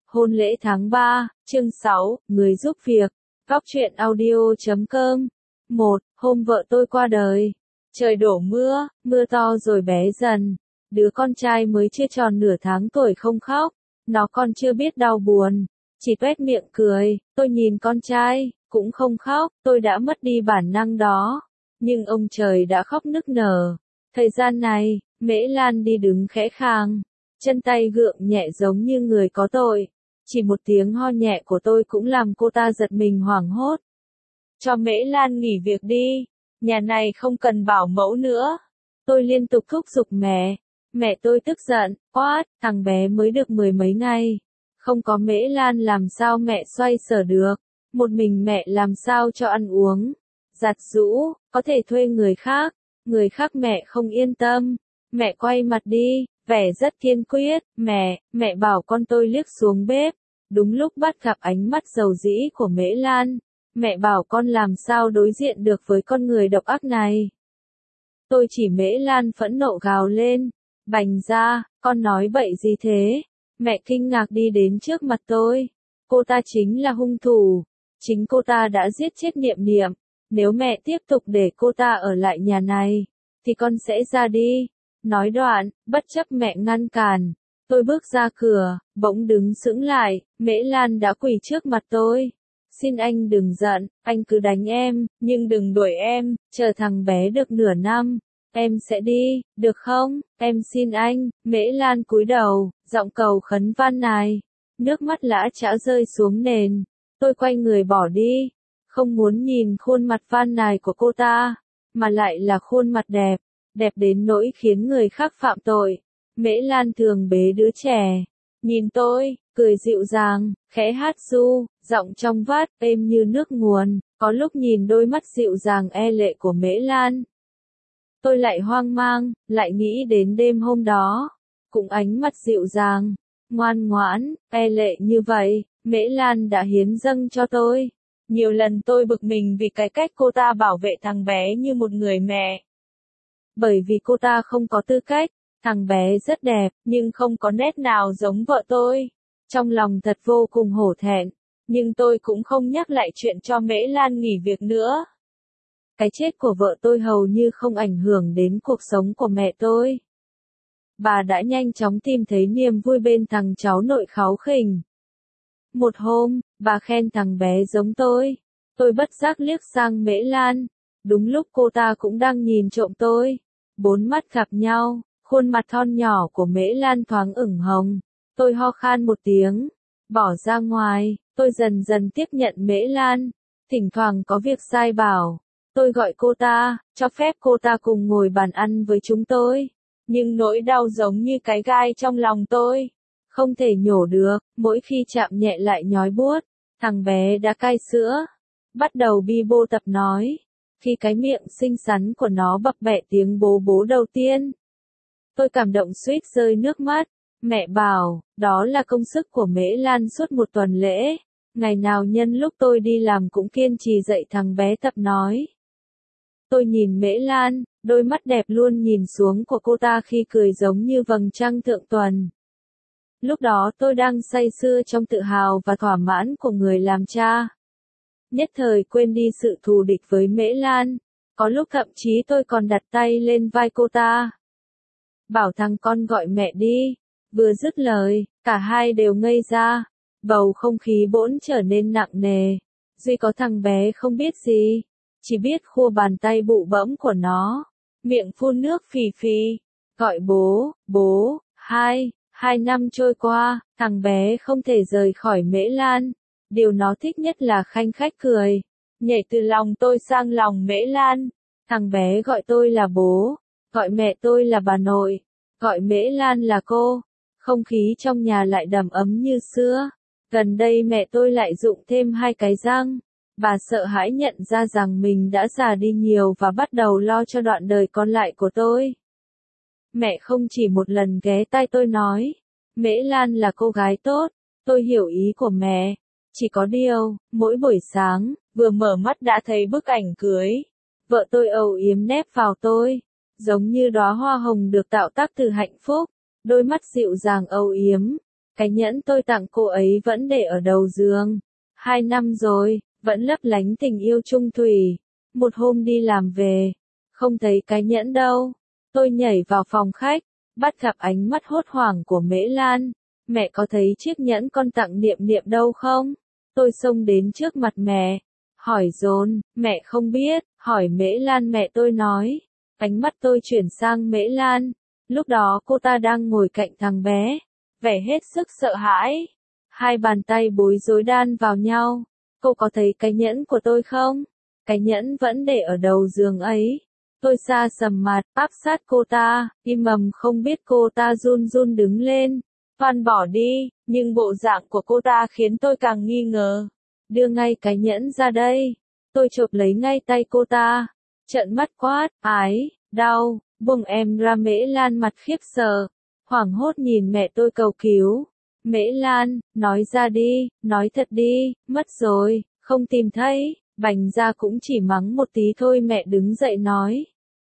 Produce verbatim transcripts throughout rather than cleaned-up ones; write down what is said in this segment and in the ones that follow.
Hôn lễ tháng ba, chương sáu, người giúp việc. Góc truyện audio chấm com. một. Hôm vợ tôi qua đời. Trời đổ mưa, mưa to rồi bé dần. Đứa con trai mới chưa tròn nửa tháng tuổi không khóc. Nó còn chưa biết đau buồn. Chỉ tuét miệng cười. Tôi nhìn con trai, cũng không khóc. Tôi đã mất đi bản năng đó. Nhưng ông trời đã khóc nức nở. Thời gian này, Mễ Lan đi đứng khẽ khàng. Chân tay gượng nhẹ giống như người có tội. Chỉ một tiếng ho nhẹ của tôi cũng làm cô ta giật mình hoảng hốt. Cho Mễ Lan nghỉ việc đi. Nhà này không cần bảo mẫu nữa. Tôi liên tục thúc giục mẹ. Mẹ tôi tức giận, quát, thằng bé mới được mười mấy ngày. Không có Mễ Lan làm sao mẹ xoay sở được. Một mình mẹ làm sao cho ăn uống. Giặt giũ, có thể thuê người khác. Người khác mẹ không yên tâm. Mẹ quay mặt đi, vẻ rất kiên quyết. Mẹ, mẹ bảo con tôi liếc xuống bếp. Đúng lúc bắt gặp ánh mắt dầu dĩ của Mễ Lan. Mẹ bảo con làm sao đối diện được với con người độc ác này. Tôi chỉ Mễ Lan phẫn nộ gào lên. Bành ra, con nói bậy gì thế? Mẹ kinh ngạc đi đến trước mặt tôi. Cô ta chính là hung thủ. Chính cô ta đã giết chết Niệm Niệm. Nếu mẹ tiếp tục để cô ta ở lại nhà này, thì con sẽ ra đi. Nói đoạn, bất chấp mẹ ngăn cản, tôi bước ra cửa, bỗng đứng sững lại, Mễ Lan đã quỳ trước mặt tôi. Xin anh đừng giận, anh cứ đánh em, nhưng đừng đuổi em, chờ thằng bé được nửa năm, em sẽ đi, được không, em xin anh. Mễ Lan cúi đầu, giọng cầu khấn van nài, nước mắt lã chã rơi xuống nền. Tôi quay người bỏ đi, không muốn nhìn khuôn mặt van nài của cô ta, mà lại là khuôn mặt đẹp. Đẹp đến nỗi khiến người khác phạm tội. Mễ Lan thường bế đứa trẻ. Nhìn tôi, cười dịu dàng, khẽ hát ru, giọng trong vát, êm như nước nguồn. Có lúc nhìn đôi mắt dịu dàng e lệ của Mễ Lan, tôi lại hoang mang, lại nghĩ đến đêm hôm đó. Cũng ánh mắt dịu dàng, ngoan ngoãn, e lệ như vậy, Mễ Lan đã hiến dâng cho tôi. Nhiều lần tôi bực mình vì cái cách cô ta bảo vệ thằng bé như một người mẹ. Bởi vì cô ta không có tư cách, thằng bé rất đẹp, nhưng không có nét nào giống vợ tôi. Trong lòng thật vô cùng hổ thẹn, nhưng tôi cũng không nhắc lại chuyện cho Mễ Lan nghỉ việc nữa. Cái chết của vợ tôi hầu như không ảnh hưởng đến cuộc sống của mẹ tôi. Bà đã nhanh chóng tìm thấy niềm vui bên thằng cháu nội kháu khỉnh. Một hôm, bà khen thằng bé giống tôi. Tôi bất giác liếc sang Mễ Lan. Đúng lúc cô ta cũng đang nhìn trộm tôi. Bốn mắt gặp nhau, khuôn mặt thon nhỏ của Mễ Lan thoáng ửng hồng. Tôi ho khan một tiếng, bỏ ra ngoài, tôi dần dần tiếp nhận Mễ Lan. Thỉnh thoảng có việc sai bảo, tôi gọi cô ta, cho phép cô ta cùng ngồi bàn ăn với chúng tôi. Nhưng nỗi đau giống như cái gai trong lòng tôi, không thể nhổ được, mỗi khi chạm nhẹ lại nhói buốt. Thằng bé đã cai sữa, bắt đầu bi bô tập nói. Khi cái miệng xinh xắn của nó bập bẹ tiếng bố bố đầu tiên, tôi cảm động suýt rơi nước mắt. Mẹ bảo, đó là công sức của Mễ Lan suốt một tuần lễ. Ngày nào nhân lúc tôi đi làm cũng kiên trì dạy thằng bé tập nói. Tôi nhìn Mễ Lan, đôi mắt đẹp luôn nhìn xuống của cô ta khi cười giống như vầng trăng thượng tuần. Lúc đó tôi đang say sưa trong tự hào và thỏa mãn của người làm cha. Nhất thời quên đi sự thù địch với Mễ Lan. Có lúc thậm chí tôi còn đặt tay lên vai cô ta. Bảo thằng con gọi mẹ đi. Vừa dứt lời, cả hai đều ngây ra. Bầu không khí bỗng trở nên nặng nề. Duy có thằng bé không biết gì. Chỉ biết khua bàn tay bụ bẫm của nó. Miệng phun nước phì phì. Gọi bố, bố, hai. Hai năm trôi qua, thằng bé không thể rời khỏi Mễ Lan. Điều nó thích nhất là khanh khách cười, nhảy từ lòng tôi sang lòng Mễ Lan. Thằng bé gọi tôi là bố, gọi mẹ tôi là bà nội, gọi Mễ Lan là cô. Không khí trong nhà lại đầm ấm như xưa. Gần đây mẹ tôi lại rụng thêm hai cái răng. Bà sợ hãi nhận ra rằng mình đã già đi nhiều và bắt đầu lo cho đoạn đời còn lại của tôi. Mẹ không chỉ một lần ghé tai tôi nói, Mễ Lan là cô gái tốt. Tôi hiểu ý của mẹ. Chỉ có điều, mỗi buổi sáng, vừa mở mắt đã thấy bức ảnh cưới. Vợ tôi âu yếm nép vào tôi, giống như đóa hoa hồng được tạo tác từ hạnh phúc. Đôi mắt dịu dàng âu yếm, Cái nhẫn tôi tặng cô ấy vẫn để ở đầu giường. Hai năm rồi, vẫn lấp lánh tình yêu chung thủy. Một hôm đi làm về, không thấy cái nhẫn đâu. Tôi nhảy vào phòng khách, bắt gặp ánh mắt hốt hoảng của Mễ Lan. Mẹ có thấy chiếc nhẫn con tặng Niệm Niệm đâu không? Tôi xông đến trước mặt mẹ, hỏi dồn, mẹ không biết, hỏi Mễ Lan mẹ tôi nói. Ánh mắt tôi chuyển sang Mễ Lan, lúc đó cô ta đang ngồi cạnh thằng bé, vẻ hết sức sợ hãi. Hai bàn tay bối rối đan vào nhau. Cô có thấy cái nhẫn của tôi không? Cái nhẫn vẫn để ở đầu giường ấy. Tôi xa sầm mặt, áp sát cô ta, im ầm không biết cô ta run run đứng lên. Van bỏ đi, nhưng bộ dạng của cô ta khiến tôi càng nghi ngờ. Đưa ngay cái nhẫn ra đây. Tôi chộp lấy ngay tay cô ta. Trợn mắt quát, ái, đau, buông em ra. Mễ Lan mặt khiếp sợ, hoảng hốt nhìn mẹ tôi cầu cứu. Mễ Lan, nói ra đi, nói thật đi, mất rồi, không tìm thấy. Bành ra cũng chỉ mắng một tí thôi. Mẹ đứng dậy nói.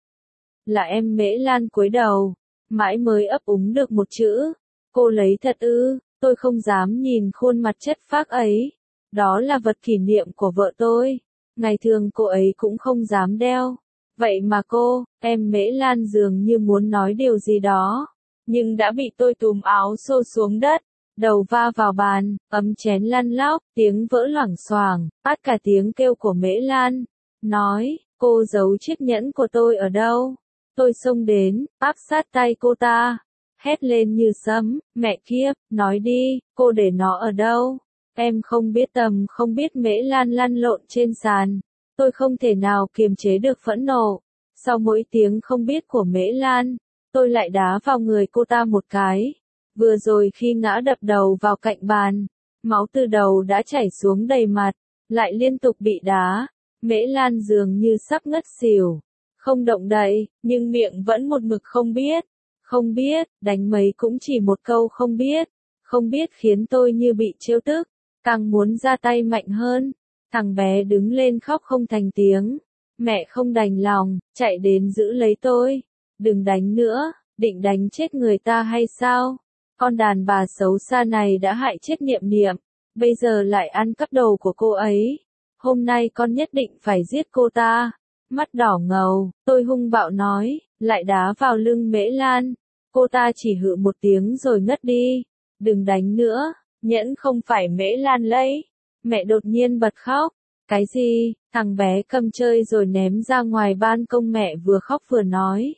Là em. Mễ Lan cúi đầu, mãi mới ấp úng được một chữ. Cô lấy thật ư? Tôi không dám nhìn khuôn mặt chất phác ấy. Đó là vật kỷ niệm của vợ tôi. Ngày thường cô ấy cũng không dám đeo. Vậy mà cô, em. Mễ Lan dường như muốn nói điều gì đó, nhưng đã bị tôi túm áo xô xuống đất. Đầu va vào bàn, ấm chén lăn lóc, tiếng vỡ loảng xoảng, phát cả tiếng kêu của Mễ Lan. Nói, cô giấu chiếc nhẫn của tôi ở đâu? Tôi xông đến, áp sát tay cô ta, hét lên như sấm, mẹ kiếp, nói đi, cô để nó ở đâu? Em không biết tầm không biết. Mễ Lan lăn lộn trên sàn. Tôi không thể nào kiềm chế được phẫn nộ. Sau mỗi tiếng không biết của Mễ Lan, tôi lại đá vào người cô ta một cái. Vừa rồi khi ngã đập đầu vào cạnh bàn, máu từ đầu đã chảy xuống đầy mặt, lại liên tục bị đá. Mễ Lan dường như sắp ngất xỉu, không động đậy, nhưng miệng vẫn một mực không biết. Không biết, đánh mấy cũng chỉ một câu không biết. Không biết khiến tôi như bị trêu tức, càng muốn ra tay mạnh hơn. Thằng bé đứng lên khóc không thành tiếng. Mẹ không đành lòng, chạy đến giữ lấy tôi. Đừng đánh nữa, định đánh chết người ta hay sao? Con đàn bà xấu xa này đã hại chết Niệm Niệm, bây giờ lại ăn cắp đồ của cô ấy. Hôm nay con nhất định phải giết cô ta. Mắt đỏ ngầu, tôi hung bạo nói, lại đá vào lưng Mễ Lan. Cô ta chỉ hự một tiếng rồi ngất đi. Đừng đánh nữa, nhẫn không phải Mễ Lan lấy. Mẹ đột nhiên bật khóc. Cái gì? Thằng bé cầm chơi rồi ném ra ngoài ban công. Mẹ vừa khóc vừa nói.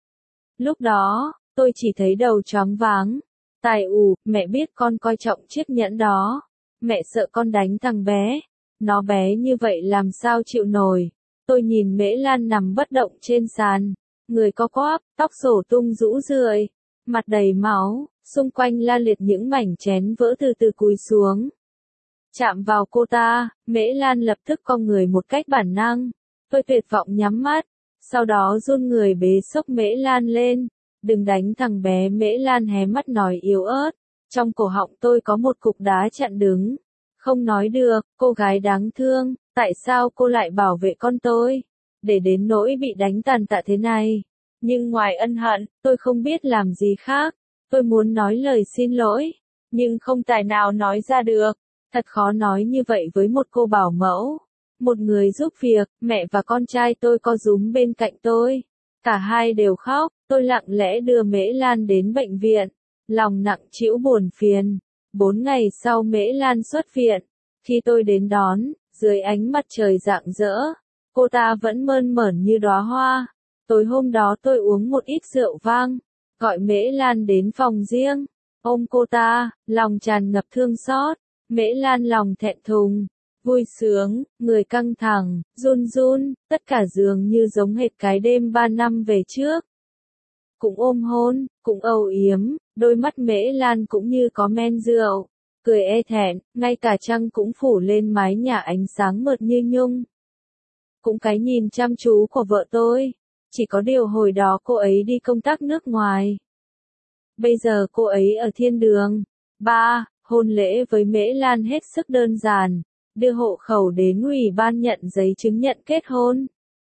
Lúc đó, tôi chỉ thấy đầu choáng váng. Tài ủ, mẹ biết con coi trọng chiếc nhẫn đó. Mẹ sợ con đánh thằng bé. Nó bé như vậy làm sao chịu nổi. Tôi nhìn Mễ Lan nằm bất động trên sàn. Người co quắp, tóc xổ tung rũ rượi, mặt đầy máu, xung quanh la liệt những mảnh chén vỡ từ từ cúi xuống. Chạm vào cô ta, Mễ Lan lập tức cong người một cách bản năng. Tôi tuyệt vọng nhắm mắt, sau đó run người bế xốc Mễ Lan lên. Đừng đánh thằng bé. Mễ Lan hé mắt nói yếu ớt. Trong cổ họng tôi có một cục đá chặn đứng. Không nói được, cô gái đáng thương, tại sao cô lại bảo vệ con tôi? Để đến nỗi bị đánh tàn tạ thế này. Nhưng ngoài ân hận, tôi không biết làm gì khác. Tôi muốn nói lời xin lỗi, nhưng không tài nào nói ra được. Thật khó nói như vậy với một cô bảo mẫu. Một người giúp việc, mẹ và con trai tôi co rúm bên cạnh tôi. Cả hai đều khóc, tôi lặng lẽ đưa Mễ Lan đến bệnh viện. Lòng nặng trĩu buồn phiền. Bốn ngày sau Mễ Lan xuất viện. Khi tôi đến đón, dưới ánh mặt trời rạng rỡ, cô ta vẫn mơn mởn như đóa hoa. Tối hôm đó tôi uống một ít rượu vang, gọi Mễ Lan đến phòng riêng, ôm cô ta, lòng tràn ngập thương xót. Mễ Lan lòng thẹn thùng, vui sướng, người căng thẳng, run run, tất cả dường như giống hệt cái đêm ba năm về trước. Cũng ôm hôn, cũng âu yếm, đôi mắt Mễ Lan cũng như có men rượu, cười e thẹn, ngay cả trăng cũng phủ lên mái nhà ánh sáng mượt như nhung. Cũng cái nhìn chăm chú của vợ tôi, chỉ có điều hồi đó cô ấy đi công tác nước ngoài. Bây giờ cô ấy ở thiên đường. ba. Hôn lễ với Mễ Lan hết sức đơn giản, đưa hộ khẩu đến ủy ban nhận giấy chứng nhận kết hôn.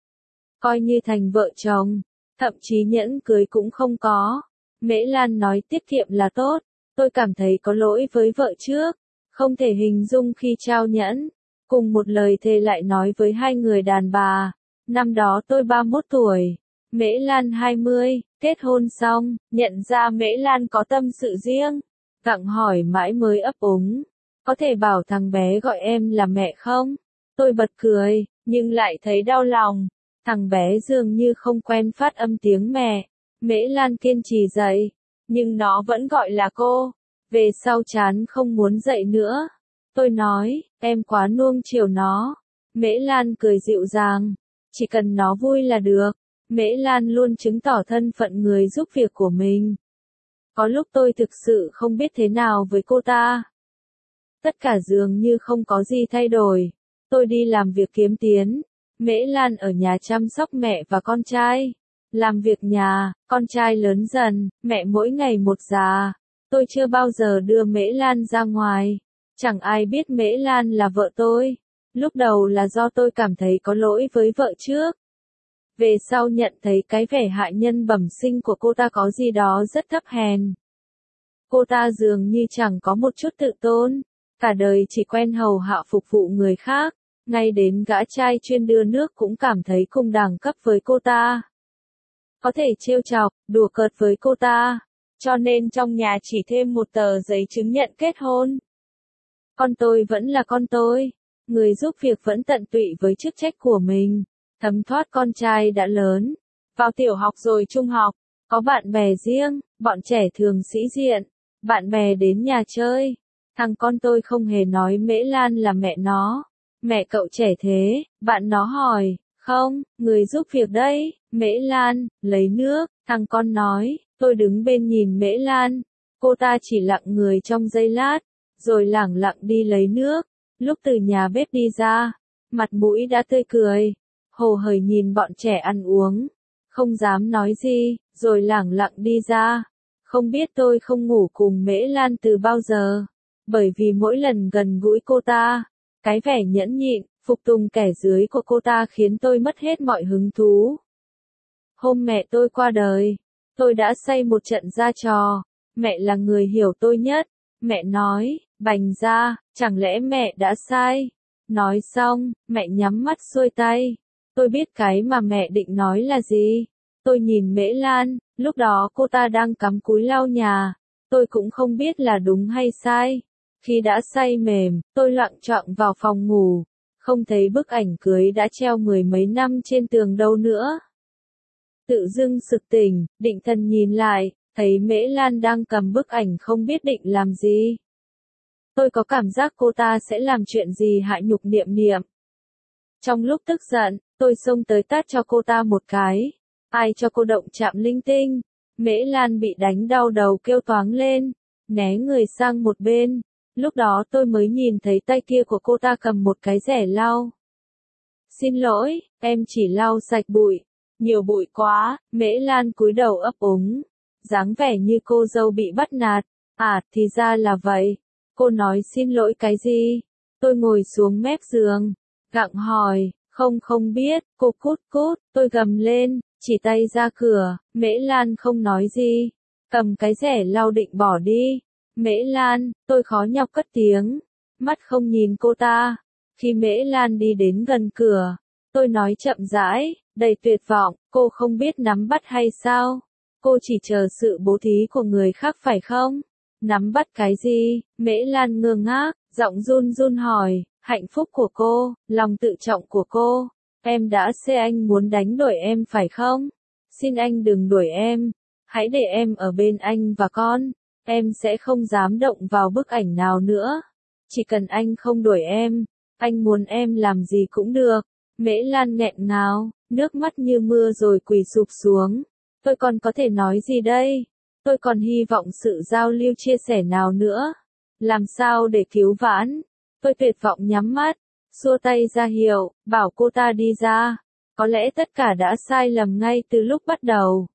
Coi như thành vợ chồng, thậm chí nhẫn cưới cũng không có. Mễ Lan nói tiết kiệm là tốt, Tôi cảm thấy có lỗi với vợ trước, không thể hình dung khi trao nhẫn. Cùng một lời thề lại nói với hai người đàn bà. Năm đó tôi ba mươi mốt tuổi, Mễ Lan hai mươi, kết hôn xong, nhận ra Mễ Lan có tâm sự riêng. Gặng hỏi mãi mới ấp úng. Có thể bảo thằng bé gọi em là mẹ không? Tôi bật cười, nhưng lại thấy đau lòng. Thằng bé dường như không quen phát âm tiếng mẹ. Mễ Lan kiên trì dạy, nhưng nó vẫn gọi là cô. Về sau chán không muốn dạy nữa. Tôi nói, em quá nuông chiều nó. Mễ Lan cười dịu dàng. Chỉ cần nó vui là được. Mễ Lan luôn chứng tỏ thân phận người giúp việc của mình. Có lúc tôi thực sự không biết thế nào với cô ta. Tất cả dường như không có gì thay đổi. Tôi đi làm việc kiếm tiền. Mễ Lan ở nhà chăm sóc mẹ và con trai. Làm việc nhà, con trai lớn dần, mẹ mỗi ngày một già. Tôi chưa bao giờ đưa Mễ Lan ra ngoài. Chẳng ai biết Mễ Lan là vợ tôi. Lúc đầu là do tôi cảm thấy có lỗi với vợ trước. Về sau nhận thấy cái vẻ hạ nhân bẩm sinh của cô ta có gì đó rất thấp hèn. Cô ta dường như chẳng có một chút tự tôn. Cả đời chỉ quen hầu hạ phục vụ người khác. Ngay đến gã trai chuyên đưa nước cũng cảm thấy cùng đẳng cấp với cô ta. Có thể trêu chọc, đùa cợt với cô ta. Cho nên trong nhà chỉ thêm một tờ giấy chứng nhận kết hôn. Con tôi vẫn là con tôi. Người giúp việc vẫn tận tụy với chức trách của mình. Thấm thoát con trai đã lớn. Vào tiểu học rồi trung học. Có bạn bè riêng, bọn trẻ thường sĩ diện. Bạn bè đến nhà chơi. Thằng con tôi không hề nói Mễ Lan là mẹ nó. Mẹ cậu trẻ thế, bạn nó hỏi. Không, người giúp việc đây. Mễ Lan, lấy nước. Thằng con nói. Tôi đứng bên nhìn Mễ Lan. Cô ta chỉ lặng người trong giây lát. Rồi lẳng lặng đi lấy nước. Lúc từ nhà bếp đi ra, mặt mũi đã tươi cười. Hồ hởi nhìn bọn trẻ ăn uống. Không dám nói gì, rồi lẳng lặng đi ra. Không biết tôi không ngủ cùng Mễ Lan từ bao giờ. Bởi vì mỗi lần gần gũi cô ta, cái vẻ nhẫn nhịn, phục tùng kẻ dưới của cô ta khiến tôi mất hết mọi hứng thú. Hôm mẹ tôi qua đời, tôi đã xây một trận ra trò. Mẹ là người hiểu tôi nhất. Mẹ nói, bành ra, chẳng lẽ mẹ đã sai? Nói xong, mẹ nhắm mắt xuôi tay. Tôi biết cái mà mẹ định nói là gì. Tôi nhìn Mễ Lan, lúc đó cô ta đang cắm cúi lau nhà. Tôi cũng không biết là đúng hay sai. Khi đã say mềm, tôi loạng choạng vào phòng ngủ. Không thấy bức ảnh cưới đã treo mười mấy năm trên tường đâu nữa. Tự dưng sực tỉnh, định thần nhìn lại, thấy Mễ Lan đang cầm bức ảnh không biết định làm gì. Tôi có cảm giác cô ta sẽ làm chuyện gì hại nhục Niệm Niệm. Trong lúc tức giận, tôi xông tới tát cho cô ta một cái. Ai cho cô động chạm linh tinh. Mễ Lan bị đánh đau đầu kêu toáng lên, né người sang một bên. Lúc đó tôi mới nhìn thấy tay kia của cô ta cầm một cái rẻ lau. Xin lỗi, em chỉ lau sạch bụi. Nhiều bụi quá. Mễ Lan cúi đầu ấp úng, dáng vẻ như cô dâu bị bắt nạt. À, thì ra là vậy. Cô nói xin lỗi cái gì? Tôi ngồi xuống mép giường, gặng hỏi, không không biết. Cô cút cút, tôi gầm lên, chỉ tay ra cửa. Mễ Lan không nói gì, cầm cái rẻ lau định bỏ đi. Mễ Lan, tôi khó nhọc cất tiếng, mắt không nhìn cô ta. Khi Mễ Lan đi đến gần cửa, tôi nói chậm rãi, đầy tuyệt vọng, cô không biết nắm bắt hay sao? Cô chỉ chờ sự bố thí của người khác phải không? Nắm bắt cái gì? Mễ Lan ngơ ngác, giọng run run hỏi, hạnh phúc của cô, lòng tự trọng của cô. Em đã xê anh muốn đánh đuổi em phải không? Xin anh đừng đuổi em, hãy để em ở bên anh và con. Em sẽ không dám động vào bức ảnh nào nữa. Chỉ cần anh không đuổi em, anh muốn em làm gì cũng được. Mễ Lan nghẹn ngào, nước mắt như mưa rồi quỳ sụp xuống. Tôi còn có thể nói gì đây? Tôi còn hy vọng sự giao lưu chia sẻ nào nữa. Làm sao để cứu vãn? Tôi tuyệt vọng nhắm mắt, xua tay ra hiệu, bảo cô ta đi ra. Có lẽ tất cả đã sai lầm ngay từ lúc bắt đầu.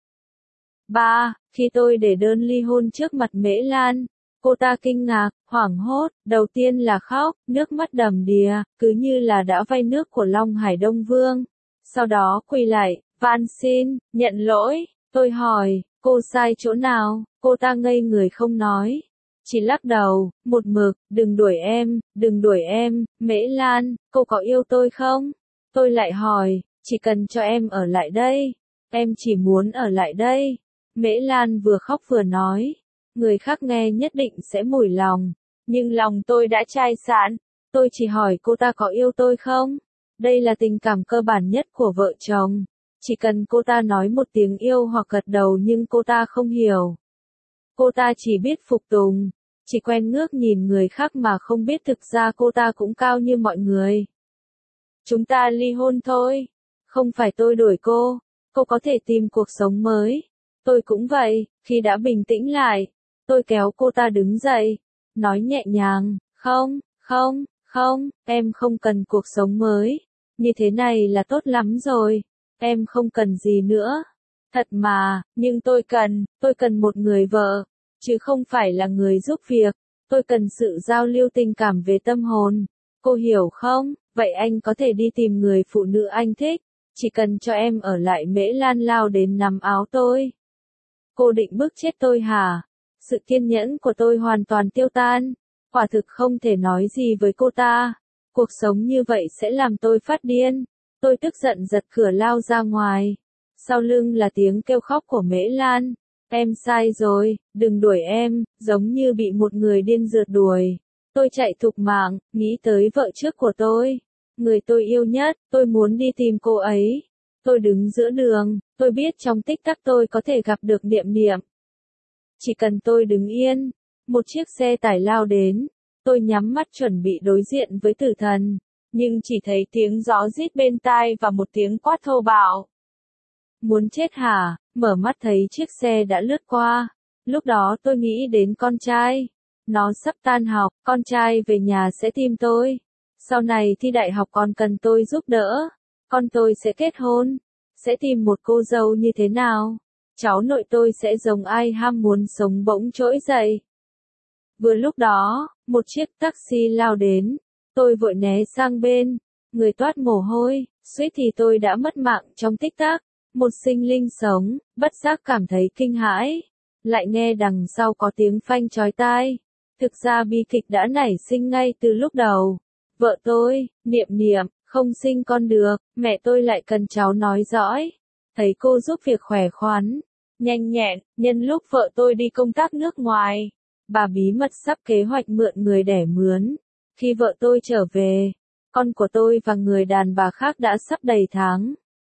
ba. Khi tôi để đơn ly hôn trước mặt Mễ Lan, cô ta kinh ngạc, hoảng hốt, đầu tiên là khóc, nước mắt đầm đìa, cứ như là đã vay nước của Long Hải Đông Vương. Sau đó quỳ lại, van xin, nhận lỗi. Tôi hỏi, cô sai chỗ nào? Cô ta ngây người không nói. chỉ lắc đầu, một mực, đừng đuổi em, đừng đuổi em, Mễ Lan, cô có yêu tôi không? Tôi lại hỏi, chỉ cần cho em ở lại đây, em chỉ muốn ở lại đây. Mễ Lan vừa khóc vừa nói, người khác nghe nhất định sẽ mủi lòng, nhưng lòng tôi đã chai sạn, tôi chỉ hỏi cô ta có yêu tôi không? Đây là tình cảm cơ bản nhất của vợ chồng, chỉ cần cô ta nói một tiếng yêu hoặc gật đầu nhưng cô ta không hiểu. Cô ta chỉ biết phục tùng, chỉ quen ngước nhìn người khác mà không biết thực ra cô ta cũng cao như mọi người. Chúng ta ly hôn thôi, không phải tôi đuổi cô, cô có thể tìm cuộc sống mới. Tôi cũng vậy, khi đã bình tĩnh lại, tôi kéo cô ta đứng dậy, nói nhẹ nhàng, không, không, không, em không cần cuộc sống mới, như thế này là tốt lắm rồi, em không cần gì nữa. Thật mà, nhưng tôi cần, tôi cần một người vợ, chứ không phải là người giúp việc, tôi cần sự giao lưu tình cảm về tâm hồn, cô hiểu không? Vậy anh có thể đi tìm người phụ nữ anh thích, chỉ cần cho em ở lại. Mễ Lan lao đến nắm áo tôi. Cô định bức chết tôi hả? Sự kiên nhẫn của tôi hoàn toàn tiêu tan, quả thực không thể nói gì với cô ta. Cuộc sống như vậy sẽ làm tôi phát điên. Tôi tức giận giật cửa lao ra ngoài. Sau lưng là tiếng kêu khóc của Mễ Lan. Em sai rồi, đừng đuổi em, giống như bị một người điên rượt đuổi. Tôi chạy thục mạng, nghĩ tới vợ trước của tôi. Người tôi yêu nhất, tôi muốn đi tìm cô ấy. Tôi đứng giữa đường, tôi biết trong tích tắc tôi có thể gặp được Niệm Niệm. Chỉ cần tôi đứng yên, một chiếc xe tải lao đến, tôi nhắm mắt chuẩn bị đối diện với tử thần, nhưng chỉ thấy tiếng gió rít bên tai và một tiếng quát thô bạo. Muốn chết hả? Mở mắt thấy chiếc xe đã lướt qua. Lúc đó tôi nghĩ đến con trai. Nó sắp tan học, con trai về nhà sẽ tìm tôi. Sau này thi đại học còn cần tôi giúp đỡ. Con tôi sẽ kết hôn, sẽ tìm một cô dâu như thế nào? Cháu nội tôi sẽ giống ai ham muốn sống bỗng trỗi dậy. Vừa lúc đó, một chiếc taxi lao đến. Tôi vội né sang bên, người toát mồ hôi, suýt thì tôi đã mất mạng trong tích tắc. Một sinh linh sống, bất giác cảm thấy kinh hãi. Lại nghe đằng sau có tiếng phanh chói tai. Thực ra bi kịch đã nảy sinh ngay từ lúc đầu. Vợ tôi, Niệm Niệm, không sinh con được, mẹ tôi lại cần cháu nói dõi. Thấy cô giúp việc khỏe khoắn, nhanh nhẹn, nhân lúc vợ tôi đi công tác nước ngoài, bà bí mật sắp kế hoạch mượn người đẻ mướn. Khi vợ tôi trở về, con của tôi và người đàn bà khác đã sắp đầy tháng.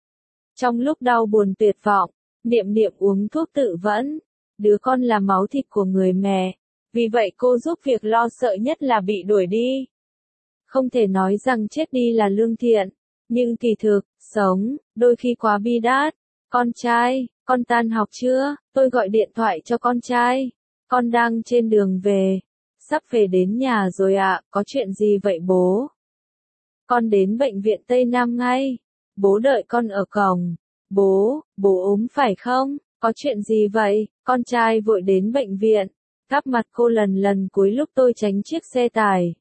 Trong lúc đau buồn tuyệt vọng, Niệm Niệm uống thuốc tự vẫn. Đứa con là máu thịt của người mẹ, vì vậy cô giúp việc lo sợ nhất là bị đuổi đi. Không thể nói rằng chết đi là lương thiện, nhưng kỳ thực, sống, đôi khi quá bi đát. Con trai, con tan học chưa? Tôi gọi điện thoại cho con trai. Con đang trên đường về. Sắp về đến nhà rồi ạ, có chuyện gì vậy bố? Con đến bệnh viện Tây Nam ngay. Bố đợi con ở cổng. Bố, bố ốm phải không? Có chuyện gì vậy? Con trai vội đến bệnh viện. Gắp mặt cô lần lần cuối lúc tôi tránh chiếc xe tải.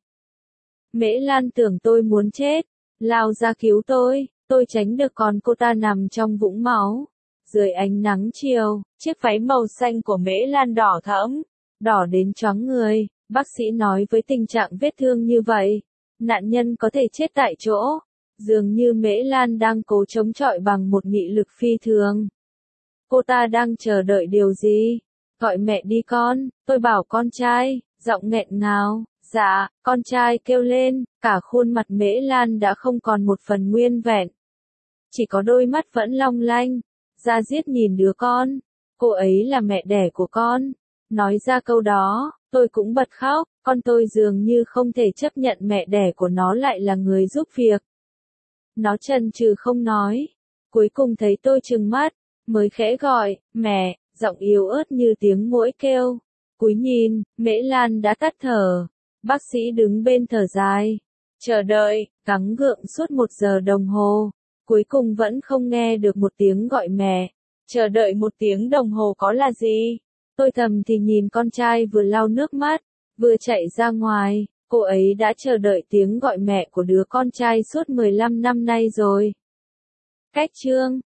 Mễ Lan tưởng tôi muốn chết, lao ra cứu tôi, tôi tránh được còn cô ta nằm trong vũng máu. Dưới ánh nắng chiều, chiếc váy màu xanh của Mễ Lan đỏ thẫm, đỏ đến choáng người. Bác sĩ nói với tình trạng vết thương như vậy, nạn nhân có thể chết tại chỗ. Dường như Mễ Lan đang cố chống chọi bằng một nghị lực phi thường. Cô ta đang chờ đợi điều gì? Gọi mẹ đi con, tôi bảo con trai, giọng nghẹn ngào. Dạ, con trai kêu lên, cả khuôn mặt Mễ Lan đã không còn một phần nguyên vẹn. Chỉ có đôi mắt vẫn long lanh, da diết nhìn đứa con. Cô ấy là mẹ đẻ của con. Nói ra câu đó, tôi cũng bật khóc, con tôi dường như không thể chấp nhận mẹ đẻ của nó lại là người giúp việc. Nó chần chừ không nói, cuối cùng thấy tôi trừng mắt, mới khẽ gọi, mẹ, giọng yếu ớt như tiếng muỗi kêu. Cúi nhìn, Mễ Lan đã tắt thở. Bác sĩ đứng bên thở dài, chờ đợi, gắng gượng suốt một giờ đồng hồ, cuối cùng vẫn không nghe được một tiếng gọi mẹ. Chờ đợi một tiếng đồng hồ có là gì? Tôi thầm thì nhìn con trai vừa lau nước mắt, vừa chạy ra ngoài, cô ấy đã chờ đợi tiếng gọi mẹ của đứa con trai suốt mười lăm năm nay rồi. Cách chương